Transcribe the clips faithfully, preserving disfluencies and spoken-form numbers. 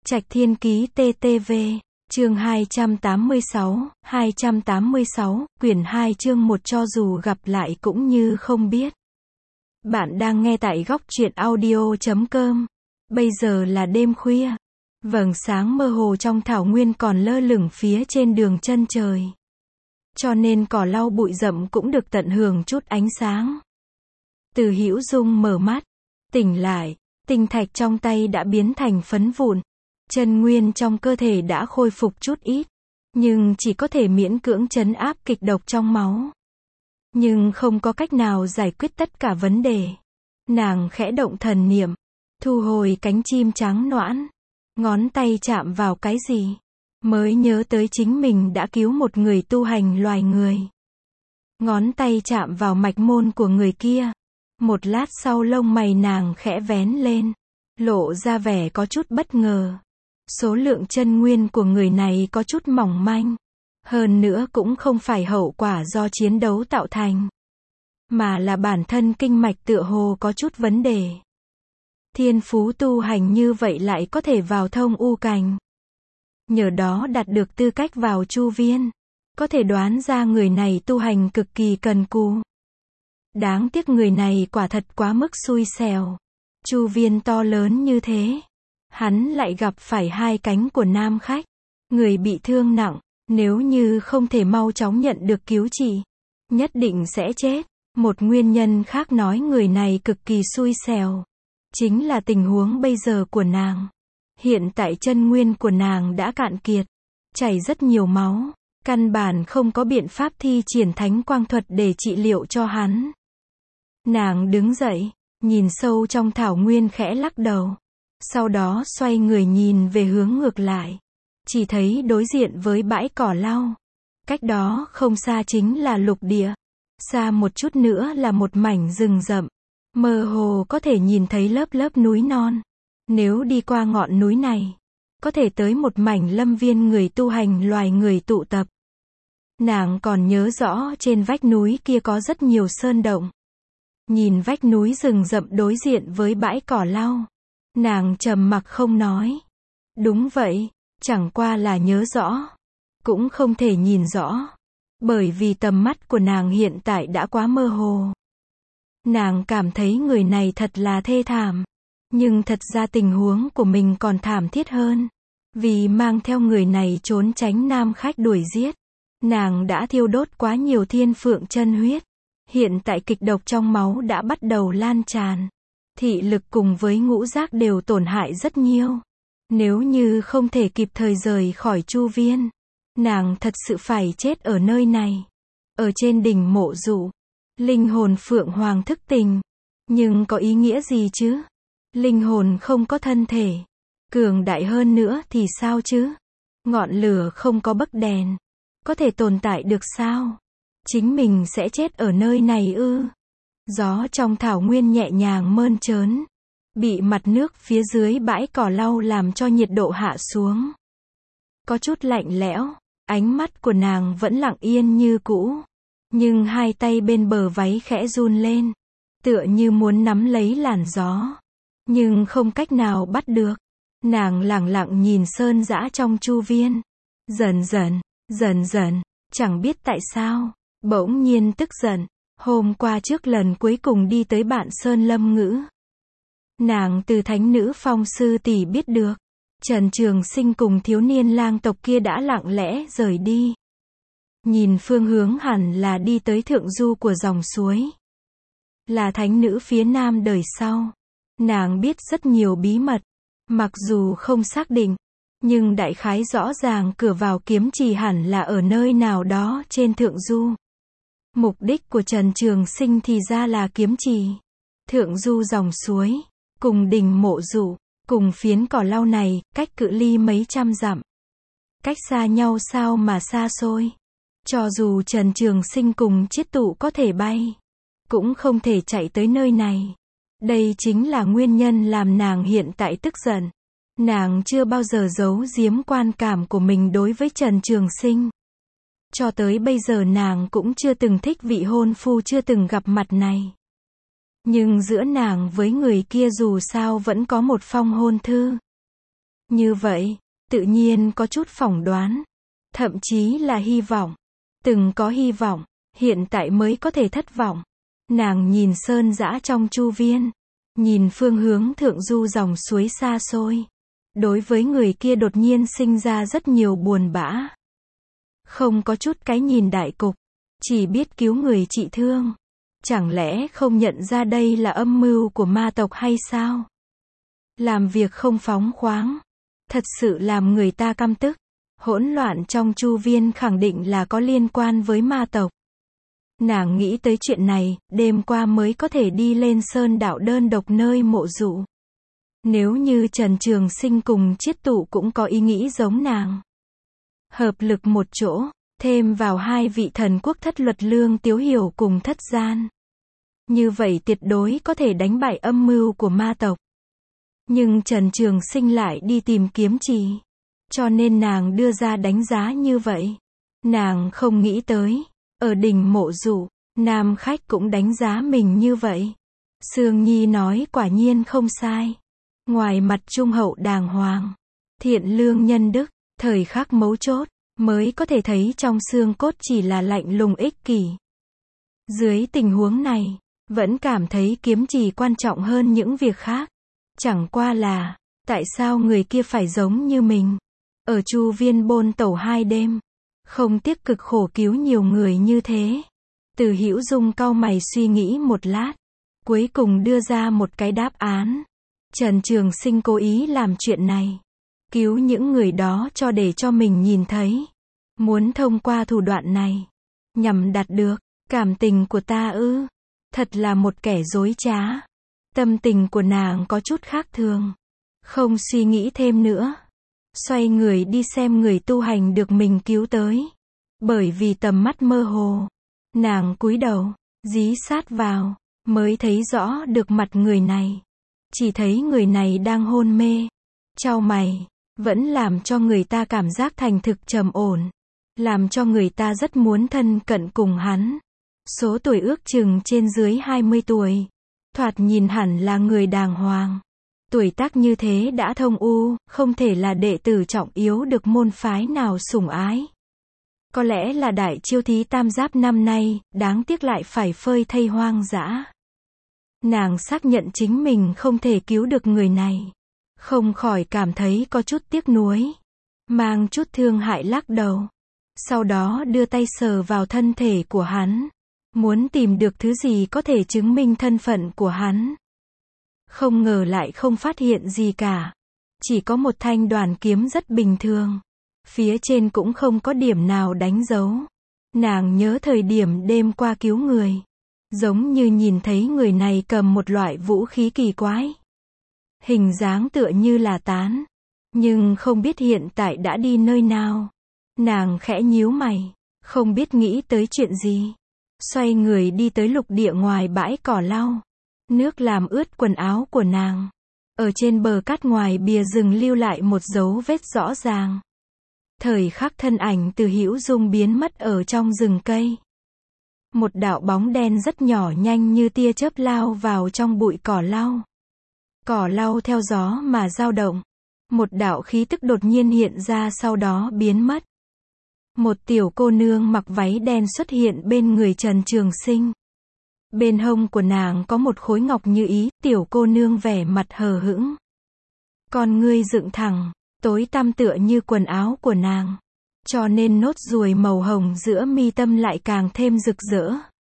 Trạch Thiên Ký tê tê vê, chương hai trăm tám mươi sáu, hai trăm tám mươi sáu, quyển hai chương một cho dù gặp lại cũng như không biết. Bạn đang nghe tại góc truyện audio chấm com. Bây giờ là đêm khuya. Vầng sáng mơ hồ trong thảo nguyên còn lơ lửng phía trên đường chân trời. Cho nên cỏ lau bụi rậm cũng được tận hưởng chút ánh sáng. Từ Hữu Dung mở mắt, tỉnh lại, tinh thạch trong tay đã biến thành phấn vụn. Chân nguyên trong cơ thể đã khôi phục chút ít, nhưng chỉ có thể miễn cưỡng trấn áp kịch độc trong máu. Nhưng không có cách nào giải quyết tất cả vấn đề. Nàng khẽ động thần niệm, thu hồi cánh chim trắng noãn, ngón tay chạm vào cái gì, mới nhớ tới chính mình đã cứu một người tu hành loài người. Ngón tay chạm vào mạch môn của người kia. Một lát sau lông mày nàng khẽ vén lên, lộ ra vẻ có chút bất ngờ. Số lượng chân nguyên của người này có chút mỏng manh. Hơn nữa cũng không phải hậu quả do chiến đấu tạo thành, mà là bản thân kinh mạch tựa hồ có chút vấn đề. Thiên phú tu hành như vậy lại có thể vào thông u cành. Nhờ đó đạt được tư cách vào chu viên. Có thể đoán ra người này tu hành cực kỳ cần cù. Đáng tiếc người này quả thật quá mức xui xẻo. Chu viên to lớn như thế, hắn lại gặp phải hai cánh của nam khách. Người bị thương nặng, nếu như không thể mau chóng nhận được cứu trị, nhất định sẽ chết. Một nguyên nhân khác nói người này cực kỳ xui xẻo, chính là tình huống bây giờ của nàng. Hiện tại chân nguyên của nàng đã cạn kiệt, chảy rất nhiều máu, căn bản không có biện pháp thi triển thánh quang thuật để trị liệu cho hắn. Nàng đứng dậy, nhìn sâu trong thảo nguyên khẽ lắc đầu. Sau đó xoay người nhìn về hướng ngược lại. Chỉ thấy đối diện với bãi cỏ lau, cách đó không xa chính là lục địa. Xa một chút nữa là một mảnh rừng rậm. Mơ hồ có thể nhìn thấy lớp lớp núi non. Nếu đi qua ngọn núi này, có thể tới một mảnh lâm viên người tu hành loài người tụ tập. Nàng còn nhớ rõ trên vách núi kia có rất nhiều sơn động. Nhìn vách núi rừng rậm đối diện với bãi cỏ lau, nàng trầm mặc không nói. Đúng vậy, chẳng qua là nhớ rõ, cũng không thể nhìn rõ, bởi vì tầm mắt của nàng hiện tại đã quá mơ hồ. Nàng cảm thấy người này thật là thê thảm, nhưng thật ra tình huống của mình còn thảm thiết hơn. Vì mang theo người này trốn tránh nam khách đuổi giết, nàng đã thiêu đốt quá nhiều thiên phượng chân huyết. Hiện tại kịch độc trong máu đã bắt đầu lan tràn. Thị lực cùng với ngũ giác đều tổn hại rất nhiều. Nếu như không thể kịp thời rời khỏi chu viên, nàng thật sự phải chết ở nơi này. Ở trên đỉnh mộ dụ, linh hồn phượng hoàng thức tình. Nhưng có ý nghĩa gì chứ? Linh hồn không có thân thể. Cường đại hơn nữa thì sao chứ? Ngọn lửa không có bấc đèn, có thể tồn tại được sao? Chính mình sẽ chết ở nơi này ư? Gió trong thảo nguyên nhẹ nhàng mơn trớn, bị mặt nước phía dưới bãi cỏ lau làm cho nhiệt độ hạ xuống. Có chút lạnh lẽo, ánh mắt của nàng vẫn lặng yên như cũ. Nhưng hai tay bên bờ váy khẽ run lên, tựa như muốn nắm lấy làn gió. Nhưng không cách nào bắt được. Nàng lẳng lặng nhìn sơn dã trong chu viên. Dần dần, dần dần, chẳng biết tại sao, bỗng nhiên tức giận. Hôm qua trước lần cuối cùng đi tới Bạn Sơn Lâm Ngữ, nàng từ thánh nữ Phong sư tỷ biết được, Trần Trường Sinh cùng thiếu niên lang tộc kia đã lặng lẽ rời đi. Nhìn phương hướng hẳn là đi tới thượng du của dòng suối. Là thánh nữ phía nam đời sau. Nàng biết rất nhiều bí mật, mặc dù không xác định, nhưng đại khái rõ ràng cửa vào kiếm trì hẳn là ở nơi nào đó trên thượng du. Mục đích của Trần Trường Sinh thì ra là kiếm trì, thượng du dòng suối, cùng đỉnh mộ dụ, cùng phiến cỏ lau này, cách cự ly mấy trăm dặm. Cách xa nhau sao mà xa xôi. Cho dù Trần Trường Sinh cùng chiết tụ có thể bay, cũng không thể chạy tới nơi này. Đây chính là nguyên nhân làm nàng hiện tại tức giận. Nàng chưa bao giờ giấu giếm quan cảm của mình đối với Trần Trường Sinh. Cho tới bây giờ nàng cũng chưa từng thích vị hôn phu chưa từng gặp mặt này. Nhưng giữa nàng với người kia dù sao vẫn có một phong hôn thư. Như vậy, tự nhiên có chút phỏng đoán, thậm chí là hy vọng. Từng có hy vọng, hiện tại mới có thể thất vọng. Nàng nhìn sơn dã trong chu viên, nhìn phương hướng thượng du dòng suối xa xôi. Đối với người kia đột nhiên sinh ra rất nhiều buồn bã. Không có chút cái nhìn đại cục, chỉ biết cứu người trị thương. Chẳng lẽ không nhận ra đây là âm mưu của ma tộc hay sao? Làm việc không phóng khoáng, thật sự làm người ta căm tức. Hỗn loạn trong chu viên khẳng định là có liên quan với ma tộc. Nàng nghĩ tới chuyện này, đêm qua mới có thể đi lên sơn đạo đơn độc nơi mộ dụ. Nếu như Trần Trường Sinh cùng Chiết Tụ cũng có ý nghĩ giống nàng, hợp lực một chỗ, thêm vào hai vị thần quốc Thất Luật Lương Tiếu Hiểu cùng Thất Gian, như vậy tuyệt đối có thể đánh bại âm mưu của ma tộc. Nhưng Trần Trường Sinh lại đi tìm kiếm trì, cho nên nàng đưa ra đánh giá như vậy. Nàng không nghĩ tới, ở đỉnh mộ dụ, nam khách cũng đánh giá mình như vậy. Sương Nhi nói quả nhiên không sai. Ngoài mặt trung hậu đàng hoàng, thiện lương nhân đức, thời khắc mấu chốt, mới có thể thấy trong xương cốt chỉ là lạnh lùng ích kỷ. Dưới tình huống này, vẫn cảm thấy kiếm trì quan trọng hơn những việc khác. Chẳng qua là, tại sao người kia phải giống như mình? Ở chu viên bôn tẩu hai đêm, không tiếc cực khổ cứu nhiều người như thế. Từ Hữu Dung cau mày suy nghĩ một lát, cuối cùng đưa ra một cái đáp án. Trần Trường Sinh cố ý làm chuyện này, cứu những người đó cho để cho mình nhìn thấy. Muốn thông qua thủ đoạn này, nhằm đạt được cảm tình của ta ư? Thật là một kẻ dối trá. Tâm tình của nàng có chút khác thường, không suy nghĩ thêm nữa, xoay người đi xem người tu hành được mình cứu tới. Bởi vì tầm mắt mơ hồ, nàng cúi đầu, dí sát vào, mới thấy rõ được mặt người này. Chỉ thấy người này đang hôn mê, chau mày, vẫn làm cho người ta cảm giác thành thực trầm ổn, làm cho người ta rất muốn thân cận cùng hắn. Số tuổi ước chừng trên dưới hai mươi tuổi, thoạt nhìn hẳn là người đàng hoàng. Tuổi tác như thế đã thông u, không thể là đệ tử trọng yếu được môn phái nào sủng ái. Có lẽ là đại chiêu thí tam giáp năm nay, đáng tiếc lại phải phơi thây hoang dã. Nàng xác nhận chính mình không thể cứu được người này, không khỏi cảm thấy có chút tiếc nuối, mang chút thương hại lắc đầu. Sau đó đưa tay sờ vào thân thể của hắn, muốn tìm được thứ gì có thể chứng minh thân phận của hắn. Không ngờ lại không phát hiện gì cả, chỉ có một thanh đoàn kiếm rất bình thường, phía trên cũng không có điểm nào đánh dấu. Nàng nhớ thời điểm đêm qua cứu người, giống như nhìn thấy người này cầm một loại vũ khí kỳ quái, hình dáng tựa như là tán, nhưng không biết hiện tại đã đi nơi nào. Nàng khẽ nhíu mày, không biết nghĩ tới chuyện gì, xoay người đi tới lục địa ngoài bãi cỏ lau. Nước làm ướt quần áo của nàng, ở trên bờ cát ngoài bìa rừng lưu lại một dấu vết rõ ràng. Thời khắc thân ảnh Từ Hữu Dung biến mất ở trong rừng cây. Một đạo bóng đen rất nhỏ nhanh như tia chớp lao vào trong bụi cỏ lau. Cỏ lau theo gió mà dao động. Một đạo khí tức đột nhiên hiện ra sau đó biến mất. Một tiểu cô nương mặc váy đen xuất hiện bên người Trần Trường Sinh. Bên hông của nàng có một khối ngọc như ý, tiểu cô nương vẻ mặt hờ hững. Con ngươi dựng thẳng, tối tăm tựa như quần áo của nàng. Cho nên nốt ruồi màu hồng giữa mi tâm lại càng thêm rực rỡ.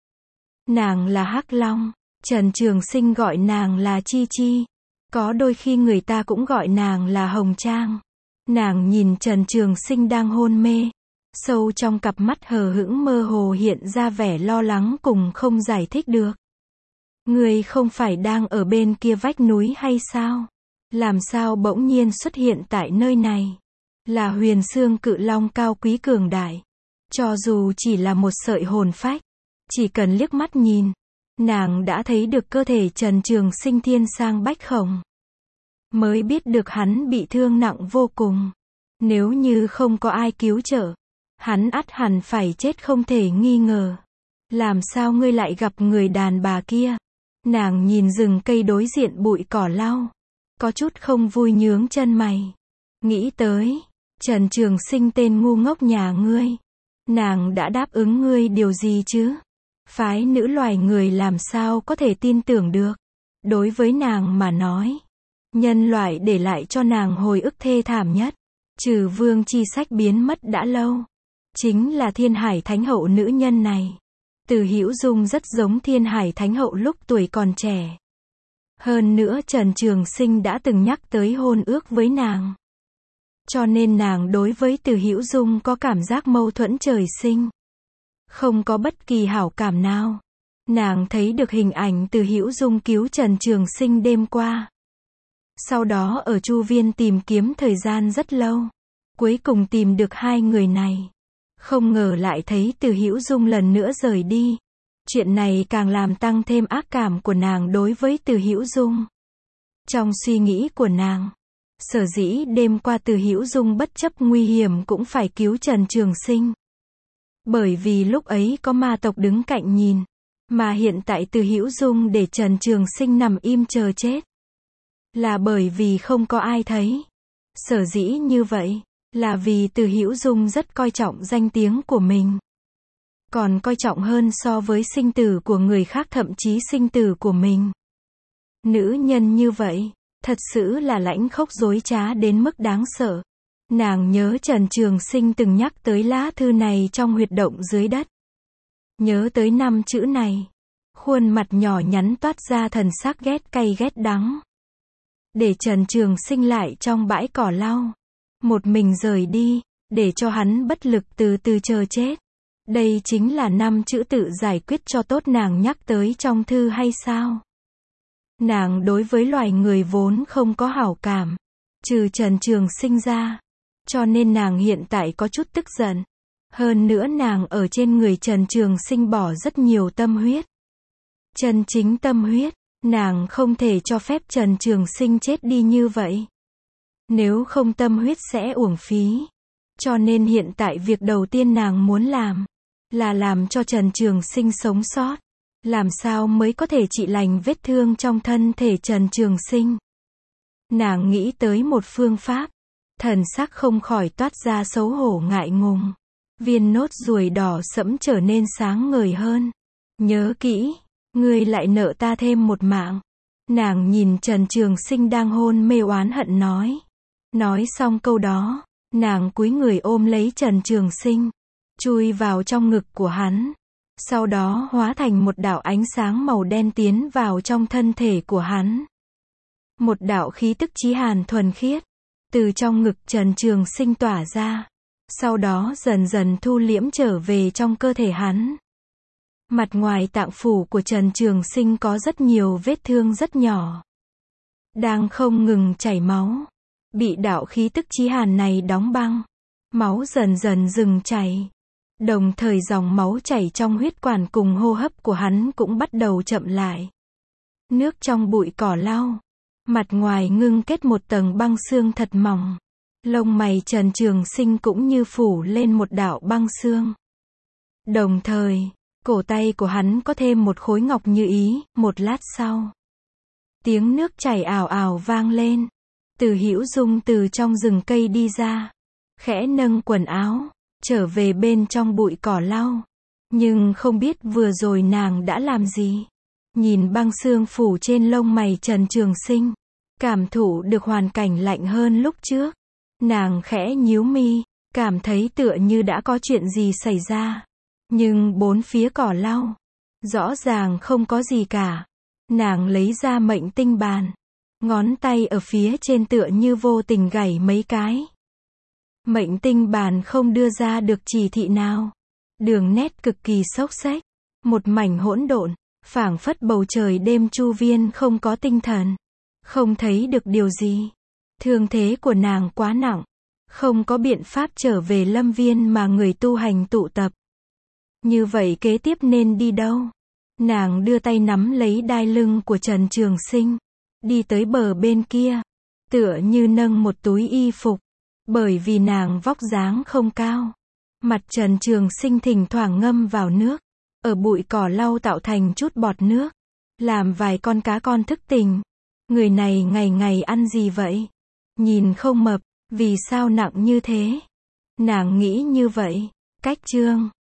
Nàng là Hắc Long, Trần Trường Sinh gọi nàng là Chi Chi. Có đôi khi người ta cũng gọi nàng là Hồng Trang. Nàng nhìn Trần Trường Sinh đang hôn mê. Sâu trong cặp mắt hờ hững mơ hồ hiện ra vẻ lo lắng cùng không giải thích được. Người không phải đang ở bên kia vách núi hay sao? Làm sao bỗng nhiên xuất hiện tại nơi này? Là Huyền Xương Cự Long cao quý cường đại. Cho dù chỉ là một sợi hồn phách, chỉ cần liếc mắt nhìn, nàng đã thấy được cơ thể Trần Trường Sinh thiên sang bách khổng. Mới biết được hắn bị thương nặng vô cùng. Nếu như không có ai cứu trợ, hắn ắt hẳn phải chết không thể nghi ngờ. Làm sao ngươi lại gặp người đàn bà kia? Nàng nhìn rừng cây đối diện bụi cỏ lau, có chút không vui nhướng chân mày. Nghĩ tới, Trần Trường Sinh tên ngu ngốc nhà ngươi. Nàng đã đáp ứng ngươi điều gì chứ? Phái nữ loài người làm sao có thể tin tưởng được? Đối với nàng mà nói, nhân loại để lại cho nàng hồi ức thê thảm nhất, trừ vương chi sách biến mất đã lâu, chính là Thiên Hải Thánh Hậu nữ nhân này. Từ Hữu Dung rất giống Thiên Hải Thánh Hậu lúc tuổi còn trẻ. Hơn nữa Trần Trường Sinh đã từng nhắc tới hôn ước với nàng. Cho nên nàng đối với Từ Hữu Dung có cảm giác mâu thuẫn trời sinh. Không có bất kỳ hảo cảm nào. Nàng thấy được hình ảnh Từ Hữu Dung cứu Trần Trường Sinh đêm qua. Sau đó ở Chu Viên tìm kiếm thời gian rất lâu. Cuối cùng tìm được hai người này. Không ngờ lại thấy Từ Hữu Dung lần nữa rời đi. Chuyện này càng làm tăng thêm ác cảm của nàng đối với Từ Hữu Dung. Trong suy nghĩ của nàng, sở dĩ đêm qua Từ Hữu Dung bất chấp nguy hiểm cũng phải cứu Trần Trường Sinh. Bởi vì lúc ấy có ma tộc đứng cạnh nhìn, mà hiện tại Từ Hữu Dung để Trần Trường Sinh nằm im chờ chết. Là bởi vì không có ai thấy. Sở dĩ như vậy, là vì Từ Hữu Dung rất coi trọng danh tiếng của mình. Còn coi trọng hơn so với sinh tử của người khác, thậm chí sinh tử của mình. Nữ nhân như vậy, thật sự là lãnh khốc dối trá đến mức đáng sợ. Nàng nhớ Trần Trường Sinh từng nhắc tới lá thư này trong huyệt động dưới đất. Nhớ tới năm chữ này. Khuôn mặt nhỏ nhắn toát ra thần sắc ghét cay ghét đắng. Để Trần Trường Sinh lại trong bãi cỏ lau. Một mình rời đi, để cho hắn bất lực từ từ chờ chết. Đây chính là năm chữ tự giải quyết cho tốt nàng nhắc tới trong thư hay sao? Nàng đối với loài người vốn không có hảo cảm, trừ Trần Trường Sinh ra. Cho nên nàng hiện tại có chút tức giận. Hơn nữa nàng ở trên người Trần Trường Sinh bỏ rất nhiều tâm huyết. Chân chính tâm huyết, nàng không thể cho phép Trần Trường Sinh chết đi như vậy. Nếu không tâm huyết sẽ uổng phí. Cho nên hiện tại việc đầu tiên nàng muốn làm, là làm cho Trần Trường Sinh sống sót. Làm sao mới có thể trị lành vết thương trong thân thể Trần Trường Sinh. Nàng nghĩ tới một phương pháp. Thần sắc không khỏi toát ra xấu hổ ngại ngùng. Viên nốt ruồi đỏ sẫm trở nên sáng ngời hơn. Nhớ kỹ, ngươi lại nợ ta thêm một mạng. Nàng nhìn Trần Trường Sinh đang hôn mê oán hận nói. Nói xong câu đó, nàng cúi người ôm lấy Trần Trường Sinh, chui vào trong ngực của hắn. Sau đó hóa thành một đạo ánh sáng màu đen tiến vào trong thân thể của hắn. Một đạo khí tức chí hàn thuần khiết, từ trong ngực Trần Trường Sinh tỏa ra. Sau đó dần dần thu liễm trở về trong cơ thể hắn. Mặt ngoài tạng phủ của Trần Trường Sinh có rất nhiều vết thương rất nhỏ. Đang không ngừng chảy máu. Bị đạo khí tức chí hàn này đóng băng. Máu dần dần dừng chảy. Đồng thời dòng máu chảy trong huyết quản cùng hô hấp của hắn cũng bắt đầu chậm lại. Nước trong bụi cỏ lau. Mặt ngoài ngưng kết một tầng băng xương thật mỏng. Lông mày Trần Trường Sinh cũng như phủ lên một đạo băng xương. Đồng thời, cổ tay của hắn có thêm một khối ngọc như ý. Một lát sau, tiếng nước chảy ào ào vang lên. Từ Hữu Dung từ trong rừng cây đi ra, khẽ nâng quần áo, trở về bên trong bụi cỏ lau. Nhưng không biết vừa rồi nàng đã làm gì. Nhìn băng xương phủ trên lông mày Trần Trường Sinh, cảm thụ được hoàn cảnh lạnh hơn lúc trước. Nàng khẽ nhíu mi, cảm thấy tựa như đã có chuyện gì xảy ra. Nhưng bốn phía cỏ lau, rõ ràng không có gì cả. Nàng lấy ra mệnh tinh bàn. Ngón tay ở phía trên tựa như vô tình gảy mấy cái. Mệnh tinh bàn không đưa ra được chỉ thị nào. Đường nét cực kỳ xốc xếch. Một mảnh hỗn độn, phảng phất bầu trời đêm Chu Viên không có tinh thần. Không thấy được điều gì. Thương thế của nàng quá nặng. Không có biện pháp trở về lâm viên mà người tu hành tụ tập. Như vậy kế tiếp nên đi đâu? Nàng đưa tay nắm lấy đai lưng của Trần Trường Sinh. Đi tới bờ bên kia. Tựa như nâng một túi y phục. Bởi vì nàng vóc dáng không cao. Mặt Trần Trường Sinh thỉnh thoảng ngâm vào nước. Ở bụi cỏ lau tạo thành chút bọt nước. Làm vài con cá con thức tỉnh. Người này ngày ngày ăn gì vậy? Nhìn không mập. Vì sao nặng như thế? Nàng nghĩ như vậy. Cách chương